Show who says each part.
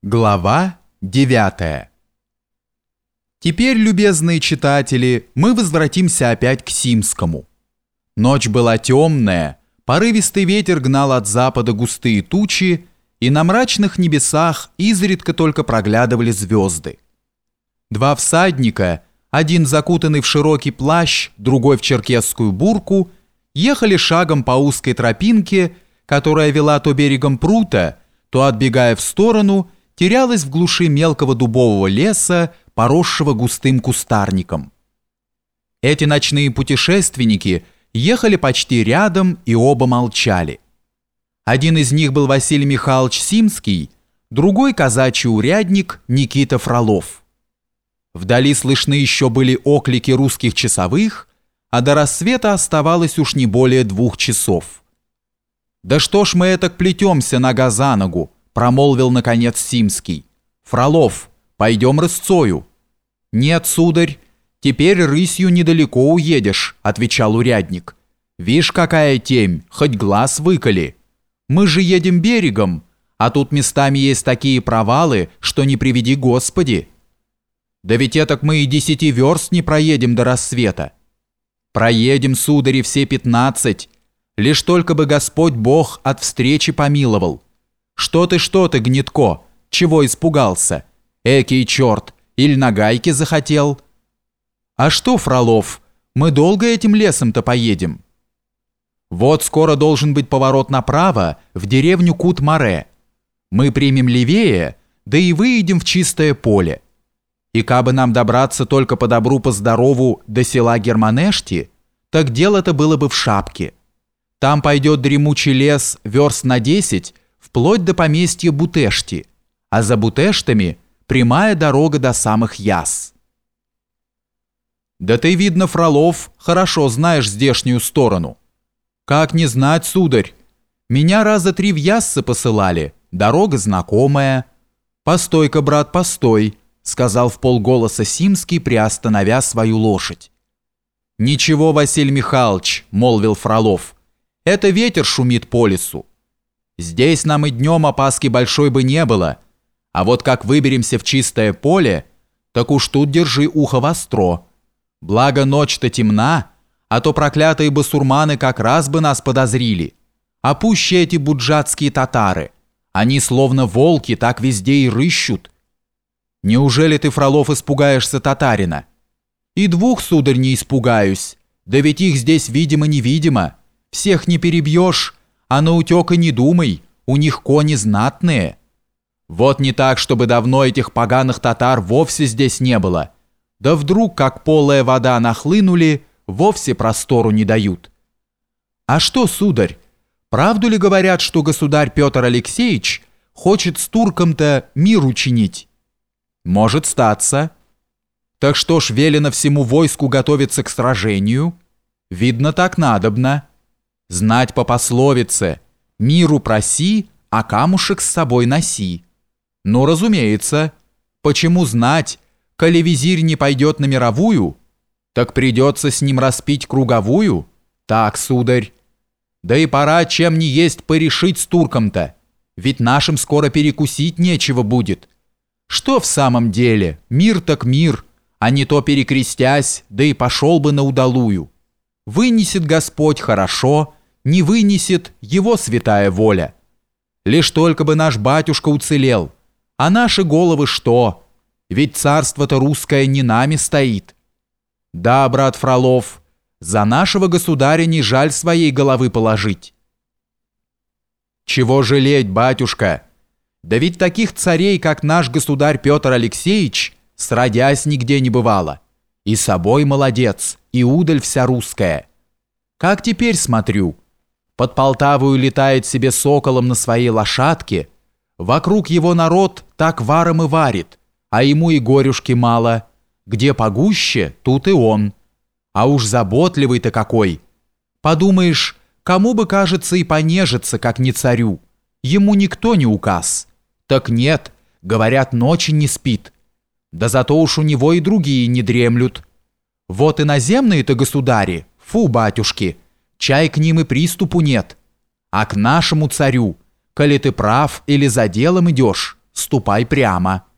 Speaker 1: Глава 9. Теперь, любезные читатели, мы возвратимся опять к Симскому. Ночь была темная, порывистый ветер гнал от запада густые тучи, и на мрачных небесах изредка только проглядывали звезды. Два всадника, один закутанный в широкий плащ, другой в черкесскую бурку, ехали шагом по узкой тропинке, которая вела то берегом прута, то, отбегая в сторону, терялась в глуши мелкого дубового леса, поросшего густым кустарником. Эти ночные путешественники ехали почти рядом и оба молчали. Один из них был Василий Михайлович Симский, другой казачий урядник Никита Фролов. Вдали слышны еще были оклики русских часовых, а до рассвета оставалось уж не более 2 часов. «Да что ж мы этак плетемся нога за ногу?» — промолвил наконец Симский. «Фролов, пойдем рысцою». «Нет, сударь, теперь рысью недалеко уедешь», — отвечал урядник. «Вишь, какая темь, хоть глаз выколи. Мы же едем берегом, а тут местами есть такие провалы, что не приведи Господи». «Да ведь этак мы и 10 верст не проедем до рассвета». «Проедем, судари, все 15, лишь только бы Господь Бог от встречи помиловал». Что ты, Гнетко, чего испугался? Экий черт, или на гайке захотел?» «А что, Фролов, мы долго этим лесом-то поедем?» «Вот скоро должен быть поворот направо, в деревню Кут-Море. Мы примем левее, да и выедем в чистое поле. И кабы нам добраться только по добру, по здорову до села Германешти, так дело-то было бы в шапке. Там пойдет дремучий лес верст на 10, вплоть до поместья Бутешти, а за Бутештами прямая дорога до самых Яс». «Да ты, видно, Фролов, хорошо знаешь здешнюю сторону». «Как не знать, сударь? Меня раза 3 в Яссы посылали, дорога знакомая». «Постой-ка, брат, постой», — сказал вполголоса Симский, приостановя свою лошадь. «Ничего, Василий Михайлович», — молвил Фролов, — «это ветер шумит по лесу. Здесь нам и днем опаски большой бы не было, а вот как выберемся в чистое поле, так уж тут держи ухо востро. Благо ночь-то темна, а то проклятые басурманы как раз бы нас подозрили. А пуще эти буджатские татары, они словно волки так везде и рыщут. Неужели ты, Фролов, испугаешься татарина?» «И 2, сударь, не испугаюсь, да ведь их здесь видимо-невидимо, всех не перебьешь, а на утек и не думай, у них кони знатные. Вот не так, чтобы давно этих поганых татар вовсе здесь не было. Да вдруг, как полая вода нахлынули, вовсе простору не дают». «А что, сударь, правду ли говорят, что государь Петр Алексеевич хочет с турком-то мир учинить?» «Может статься». «Так что ж, велено всему войску готовиться к сражению?» «Видно, так надобно. Знать по пословице: миру проси, а камушек с собой носи». Ну, разумеется. Почему знать, коли визирь не пойдет на мировую, так придется с ним распить круговую? Так, сударь. Да и пора чем ни есть порешить с турком-то, ведь нашим скоро перекусить нечего будет. Что в самом деле, мир так мир, а не то перекрестясь, да и пошел бы на удалую. Вынесет Господь хорошо, не вынесет его святая воля. Лишь только бы наш батюшка уцелел, а наши головы что? Ведь царство-то русское не нами стоит. Да, брат Фролов, за нашего государя не жаль своей головы положить». «Чего жалеть, батюшка? Да ведь таких царей, как наш государь Петр Алексеевич, сродясь нигде не бывало. И собой молодец, и удаль вся русская. Как теперь смотрю, под Полтавою летает себе соколом на своей лошадке, вокруг его народ так варом и варит, а ему и горюшки мало. Где погуще, тут и он. А уж заботливый-то какой. Подумаешь, кому бы, кажется, и понежиться, как не царю. Ему никто не указ. Так нет, говорят, ночи не спит. Да зато уж у него и другие не дремлют. Вот иноземные-то государи, фу, батюшки, чай к ним и приступу нет. А к нашему царю, коли ты прав или за делом идешь, ступай прямо».